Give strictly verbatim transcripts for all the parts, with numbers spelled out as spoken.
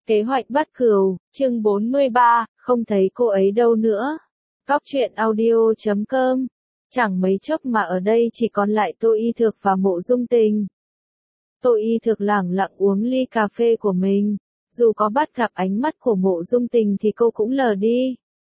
Kế hoạch bắt cừu, chương bốn mươi ba, không thấy cô ấy đâu nữa. Góc truyện audio chấm com. Chẳng mấy chốc mà ở đây chỉ còn lại Tô Y Thược và Mộ Dung Tình. Tô Y Thược lẳng lặng uống ly cà phê của mình. Dù có bắt gặp ánh mắt của Mộ Dung Tình thì cô cũng lờ đi.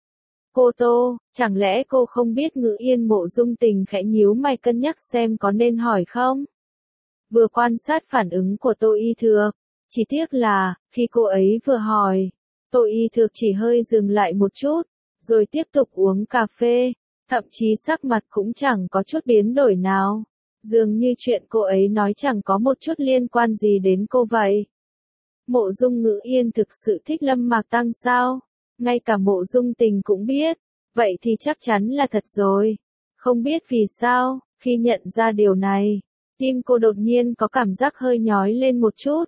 Cô Tô, chẳng lẽ cô không biết Ngữ Yên? Mộ Dung Tình khẽ nhíu mày cân nhắc xem có nên hỏi không. Vừa quan sát phản ứng của Tô Y Thược. Chỉ tiếc là, khi cô ấy vừa hỏi, Tô Y Thược chỉ hơi dừng lại một chút, rồi tiếp tục uống cà phê, thậm chí sắc mặt cũng chẳng có chút biến đổi nào. Dường như chuyện cô ấy nói chẳng có một chút liên quan gì đến cô vậy. Mộ Dung Ngữ Yên thực sự thích Lâm Mạc Tăng sao? Ngay cả Mộ Dung Tình cũng biết, vậy thì chắc chắn là thật rồi. Không biết vì sao, khi nhận ra điều này, tim cô đột nhiên có cảm giác hơi nhói lên một chút.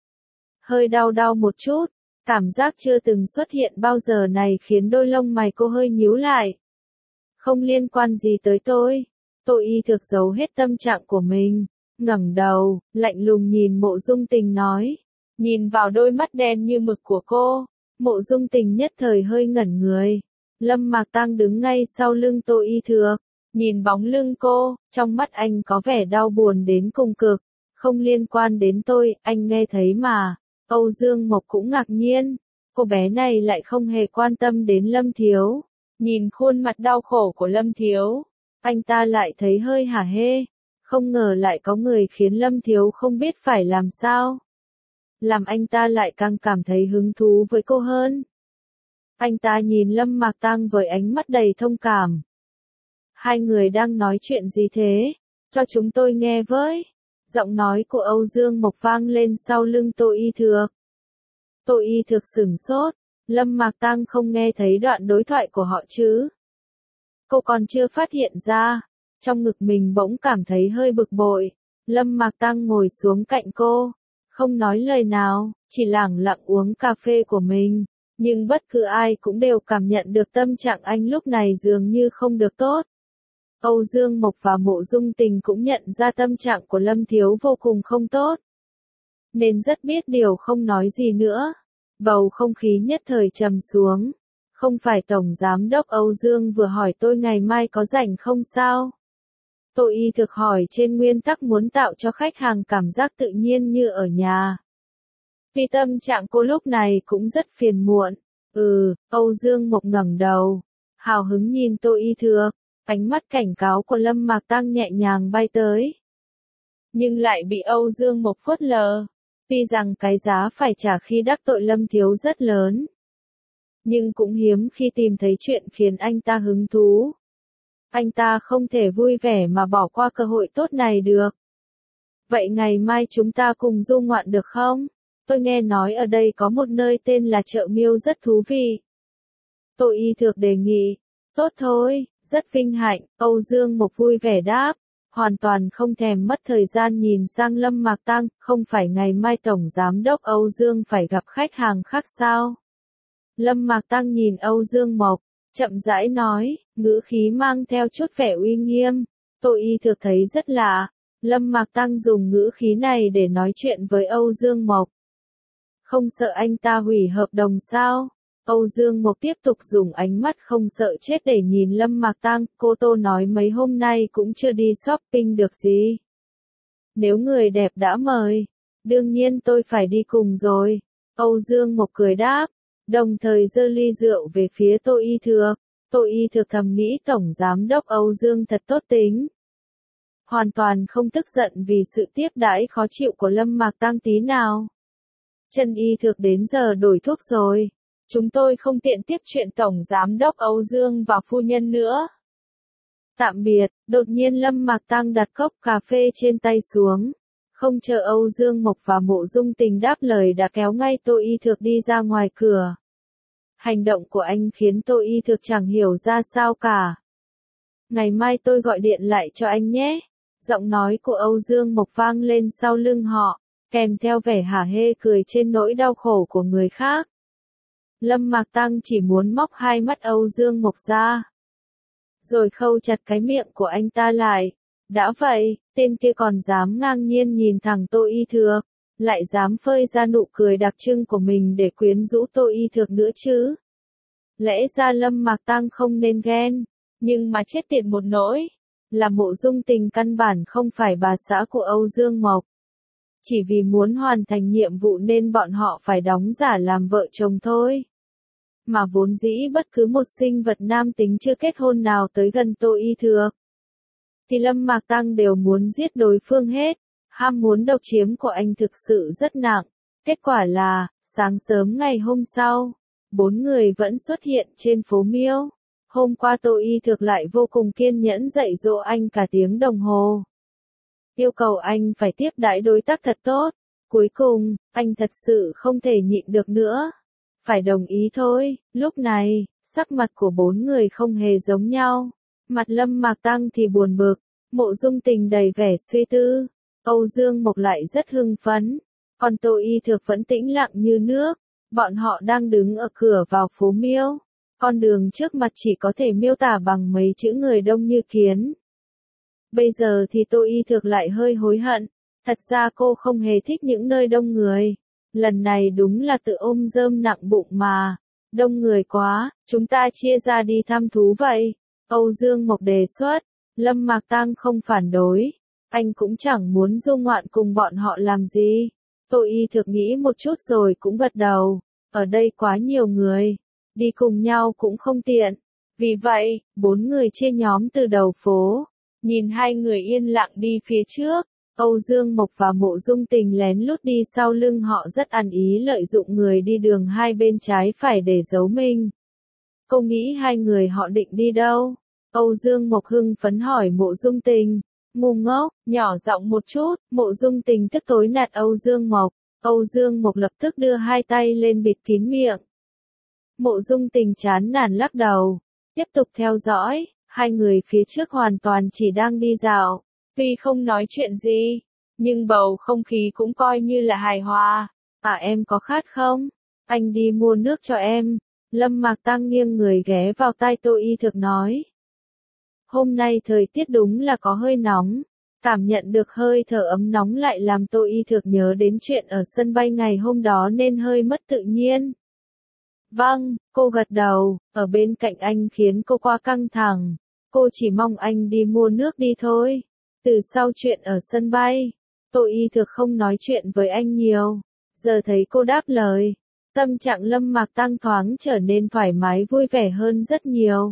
Hơi đau đau một chút, cảm giác chưa từng xuất hiện bao giờ này khiến đôi lông mày cô hơi nhíu lại. Không liên quan gì tới tôi. Tô Y Thược giấu hết tâm trạng của mình, ngẩng đầu, lạnh lùng nhìn Mộ Dung Tình nói. Nhìn vào đôi mắt đen như mực của cô, Mộ Dung Tình nhất thời hơi ngẩn người. Lâm Mạc Tăng đứng ngay sau lưng Tô Y Thược, nhìn bóng lưng cô, trong mắt anh có vẻ đau buồn đến cùng cực. Không liên quan đến tôi, anh nghe thấy mà. Âu Dương Mộc cũng ngạc nhiên, cô bé này lại không hề quan tâm đến Lâm Thiếu. Nhìn khuôn mặt đau khổ của Lâm Thiếu, anh ta lại thấy hơi hả hê, không ngờ lại có người khiến Lâm Thiếu không biết phải làm sao. Làm anh ta lại càng cảm thấy hứng thú với cô hơn. Anh ta nhìn Lâm Mạc Tăng với ánh mắt đầy thông cảm. Hai người đang nói chuyện gì thế? Cho chúng tôi nghe với. Giọng nói của Âu Dương Mộc vang lên sau lưng Tô Y Thược. Tô Y Thược sửng sốt, Lâm Mạc Tăng không nghe thấy đoạn đối thoại của họ chứ? Cô còn chưa phát hiện ra, trong ngực mình bỗng cảm thấy hơi bực bội. Lâm Mạc Tăng ngồi xuống cạnh cô, không nói lời nào, chỉ lẳng lặng uống cà phê của mình, nhưng bất cứ ai cũng đều cảm nhận được tâm trạng anh lúc này dường như không được tốt. Âu Dương Mộc và Mộ Dung Tình cũng nhận ra tâm trạng của Lâm Thiếu vô cùng không tốt, nên rất biết điều không nói gì nữa. Bầu không khí nhất thời trầm xuống. Không phải Tổng Giám đốc Âu Dương vừa hỏi tôi ngày mai có rảnh không sao? Tô Y Thược hỏi trên nguyên tắc muốn tạo cho khách hàng cảm giác tự nhiên như ở nhà. Vì tâm trạng cô lúc này cũng rất phiền muộn. Ừ, Âu Dương Mộc ngẩng đầu, hào hứng nhìn Tô Y Thược. Ánh mắt cảnh cáo của Lâm Mạc Tăng nhẹ nhàng bay tới, nhưng lại bị Âu Dương Mộc phớt lờ. Tuy rằng cái giá phải trả khi đắc tội Lâm Thiếu rất lớn, nhưng cũng hiếm khi tìm thấy chuyện khiến anh ta hứng thú. Anh ta không thể vui vẻ mà bỏ qua cơ hội tốt này được. Vậy ngày mai chúng ta cùng du ngoạn được không? Tôi nghe nói ở đây có một nơi tên là Chợ Miêu rất thú vị. Tô Y Thược đề nghị. Tốt thôi, rất vinh hạnh, Âu Dương Mộc vui vẻ đáp, hoàn toàn không thèm mất thời gian nhìn sang Lâm Mạc Tăng. Không phải ngày mai Tổng Giám đốc Âu Dương phải gặp khách hàng khác sao? Lâm Mạc Tăng nhìn Âu Dương Mộc, chậm rãi nói, ngữ khí mang theo chút vẻ uy nghiêm. Tô Y Thược thấy rất lạ, Lâm Mạc Tăng dùng ngữ khí này để nói chuyện với Âu Dương Mộc. Không sợ anh ta hủy hợp đồng sao? Âu Dương Mộc tiếp tục dùng ánh mắt không sợ chết để nhìn Lâm Mạc Tăng. Cô Tô nói mấy hôm nay cũng chưa đi shopping được gì. Nếu người đẹp đã mời, đương nhiên tôi phải đi cùng rồi. Âu Dương Mộc cười đáp, đồng thời giơ ly rượu về phía Tô Y Thược. Tô Y Thược thầm nghĩ Tổng Giám đốc Âu Dương thật tốt tính. Hoàn toàn không tức giận vì sự tiếp đãi khó chịu của Lâm Mạc Tăng tí nào. Trần Y Thược đến giờ đổi thuốc rồi. Chúng tôi không tiện tiếp chuyện Tổng Giám đốc Âu Dương và phu nhân nữa. Tạm biệt. Đột nhiên Lâm Mạc Tăng đặt cốc cà phê trên tay xuống. Không chờ Âu Dương Mộc và Mộ Dung Tình đáp lời đã kéo ngay Tô Y Thược đi ra ngoài cửa. Hành động của anh khiến Tô Y Thược chẳng hiểu ra sao cả. Ngày mai tôi gọi điện lại cho anh nhé. Giọng nói của Âu Dương Mộc vang lên sau lưng họ, kèm theo vẻ hả hê cười trên nỗi đau khổ của người khác. Lâm Mạc Tăng chỉ muốn móc hai mắt Âu Dương Mộc ra, rồi khâu chặt cái miệng của anh ta lại. Đã vậy, tên kia còn dám ngang nhiên nhìn thẳng Tô Y Thược. lại dám phơi ra nụ cười đặc trưng của mình để quyến rũ Tô Y Thược nữa chứ. Lẽ ra Lâm Mạc Tăng không nên ghen, nhưng mà chết tiệt một nỗi, là Mộ Dung Tình căn bản không phải bà xã của Âu Dương Mộc. Chỉ vì muốn hoàn thành nhiệm vụ nên bọn họ phải đóng giả làm vợ chồng thôi. Mà vốn dĩ bất cứ một sinh vật nam tính chưa kết hôn nào tới gần Tô Y Thược, thì Lâm Mạc Tăng đều muốn giết đối phương hết. Ham muốn độc chiếm của anh thực sự rất nặng. Kết quả là, sáng sớm ngày hôm sau, bốn người vẫn xuất hiện trên phố Miêu. Hôm qua Tô Y Thược lại vô cùng kiên nhẫn dạy dỗ anh cả tiếng đồng hồ. Yêu cầu anh phải tiếp đãi đối tác thật tốt. Cuối cùng, anh thật sự không thể nhịn được nữa. Phải đồng ý thôi. Lúc này, sắc mặt của bốn người không hề giống nhau. Mặt Lâm Mạc Tăng thì buồn bực, Mộ Dung Tình đầy vẻ suy tư. Âu Dương Mộc lại rất hưng phấn, còn Tô Y Thược vẫn tĩnh lặng như nước. Bọn họ đang đứng ở cửa vào phố Miêu. Con đường trước mặt chỉ có thể miêu tả bằng mấy chữ người đông như kiến. Bây giờ thì Tô Y Thược lại hơi hối hận. Thật ra cô không hề thích những nơi đông người. Lần này đúng là tự ôm rơm nặng bụng mà. Đông người quá, chúng ta chia ra đi thăm thú vậy. Âu Dương Mộc đề xuất, Lâm Mạc Tăng không phản đối. Anh cũng chẳng muốn du ngoạn cùng bọn họ làm gì. Tô Y Thược nghĩ một chút rồi cũng gật đầu. Ở đây quá nhiều người, đi cùng nhau cũng không tiện. Vì vậy, bốn người chia nhóm từ đầu phố. Nhìn hai người yên lặng đi phía trước, Âu Dương Mộc và Mộ Dung Tình lén lút đi sau lưng họ rất ăn ý lợi dụng người đi đường hai bên trái phải để giấu mình. Cô nghĩ hai người họ định đi đâu? Âu Dương Mộc hưng phấn hỏi Mộ Dung Tình. Ngu ngốc, nhỏ giọng một chút, Mộ Dung Tình tức tối nạt Âu Dương Mộc. Âu Dương Mộc lập tức đưa hai tay lên bịt kín miệng. Mộ Dung Tình chán nản lắc đầu, tiếp tục theo dõi, hai người phía trước hoàn toàn chỉ đang đi dạo, tuy không nói chuyện gì, nhưng bầu không khí cũng coi như là hài hòa. À em có khát không? Anh đi mua nước cho em. Lâm Mạc Tăng nghiêng người ghé vào tai Tô Y Thược nói. Hôm nay thời tiết đúng là có hơi nóng, cảm nhận được hơi thở ấm nóng lại làm Tô Y Thược nhớ đến chuyện ở sân bay ngày hôm đó nên hơi mất tự nhiên. Vâng, cô gật đầu, ở bên cạnh anh khiến cô quá căng thẳng, cô chỉ mong anh đi mua nước đi thôi. Từ sau chuyện ở sân bay, Tô Y Thược không nói chuyện với anh nhiều, giờ thấy cô đáp lời, tâm trạng Lâm Mạc Tăng thoáng trở nên thoải mái vui vẻ hơn rất nhiều.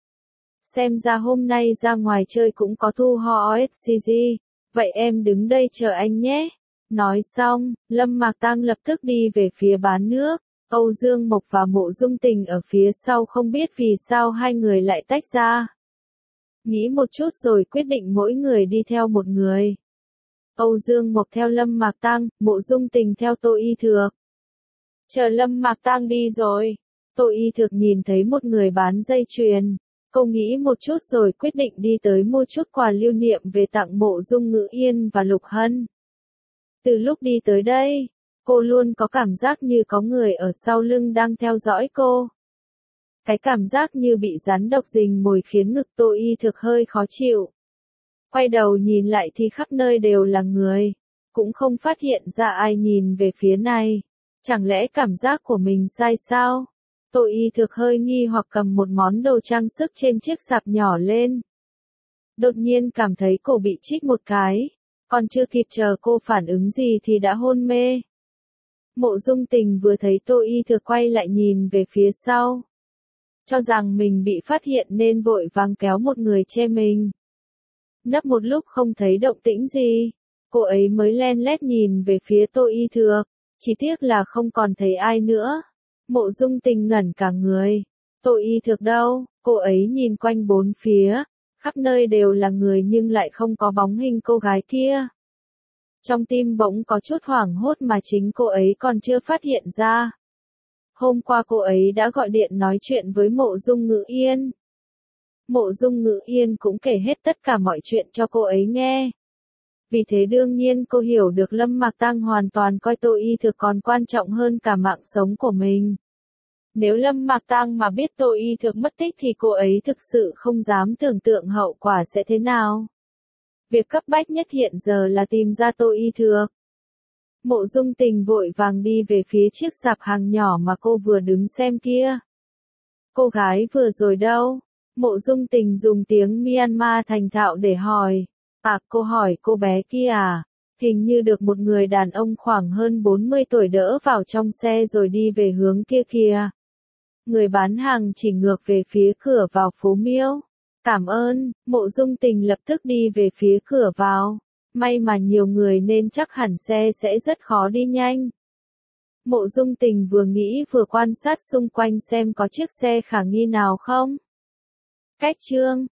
Xem ra hôm nay ra ngoài chơi cũng có thu ho ét xê giê, vậy em đứng đây chờ anh nhé. Nói xong, Lâm Mạc Tăng lập tức đi về phía bán nước, Âu Dương Mộc và Mộ Dung Tình ở phía sau không biết vì sao hai người lại tách ra. Nghĩ một chút rồi quyết định mỗi người đi theo một người. Âu Dương Mộc theo Lâm Mạc Tăng, Mộ Dung Tình theo Tô Y Thược. Chờ Lâm Mạc Tăng đi rồi, Tô Y Thược nhìn thấy một người bán dây chuyền. Cô nghĩ một chút rồi quyết định đi tới mua chút quà lưu niệm về tặng Mộ Dung Ngữ Yên và Lục Hân. Từ lúc đi tới đây, cô luôn có cảm giác như có người ở sau lưng đang theo dõi cô. Cái cảm giác như bị rắn độc rình mồi khiến ngực Tô Y Thược hơi khó chịu. Quay đầu nhìn lại thì khắp nơi đều là người, cũng không phát hiện ra ai nhìn về phía này. Chẳng lẽ cảm giác của mình sai sao? Tô Y Thược hơi nghi hoặc cầm một món đồ trang sức trên chiếc sạp nhỏ lên. Đột nhiên cảm thấy cổ bị chích một cái, còn chưa kịp chờ cô phản ứng gì thì đã hôn mê. Mộ Dung Tình vừa thấy Tô Y Thược quay lại nhìn về phía sau, cho rằng mình bị phát hiện nên vội vàng kéo một người che mình. Nấp một lúc không thấy động tĩnh gì, cô ấy mới len lét nhìn về phía Tô Y Thược, chỉ tiếc là không còn thấy ai nữa. Mộ Dung Tình ngẩn cả người. Tô Y Thược đâu? Cô ấy nhìn quanh bốn phía, khắp nơi đều là người nhưng lại không có bóng hình cô gái kia. Trong tim bỗng có chút hoảng hốt mà chính cô ấy còn chưa phát hiện ra. Hôm qua cô ấy đã gọi điện nói chuyện với Mộ Dung Ngữ Yên. Mộ Dung Ngữ Yên cũng kể hết tất cả mọi chuyện cho cô ấy nghe. Vì thế đương nhiên cô hiểu được Lâm Mạc Tăng hoàn toàn coi Tô Y Thược còn quan trọng hơn cả mạng sống của mình. Nếu Lâm Mạc Tăng mà biết Tô Y Thược mất tích thì cô ấy thực sự không dám tưởng tượng hậu quả sẽ thế nào. Việc cấp bách nhất hiện giờ là tìm ra Tô Y Thược. Mộ Dung Tình vội vàng đi về phía chiếc sạp hàng nhỏ mà cô vừa đứng xem kia. Cô gái vừa rồi đâu? Mộ Dung Tình dùng tiếng Myanmar thành thạo để hỏi. À, cô hỏi cô bé kia à? Hình như được một người đàn ông khoảng hơn bốn mươi tuổi đỡ vào trong xe rồi đi về hướng kia kìa. Người bán hàng chỉ ngược về phía cửa vào phố Miêu. Cảm ơn, Mộ Dung Tình lập tức đi về phía cửa vào. May mà nhiều người nên chắc hẳn xe sẽ rất khó đi nhanh. Mộ Dung Tình vừa nghĩ vừa quan sát xung quanh xem có chiếc xe khả nghi nào không. Cách chương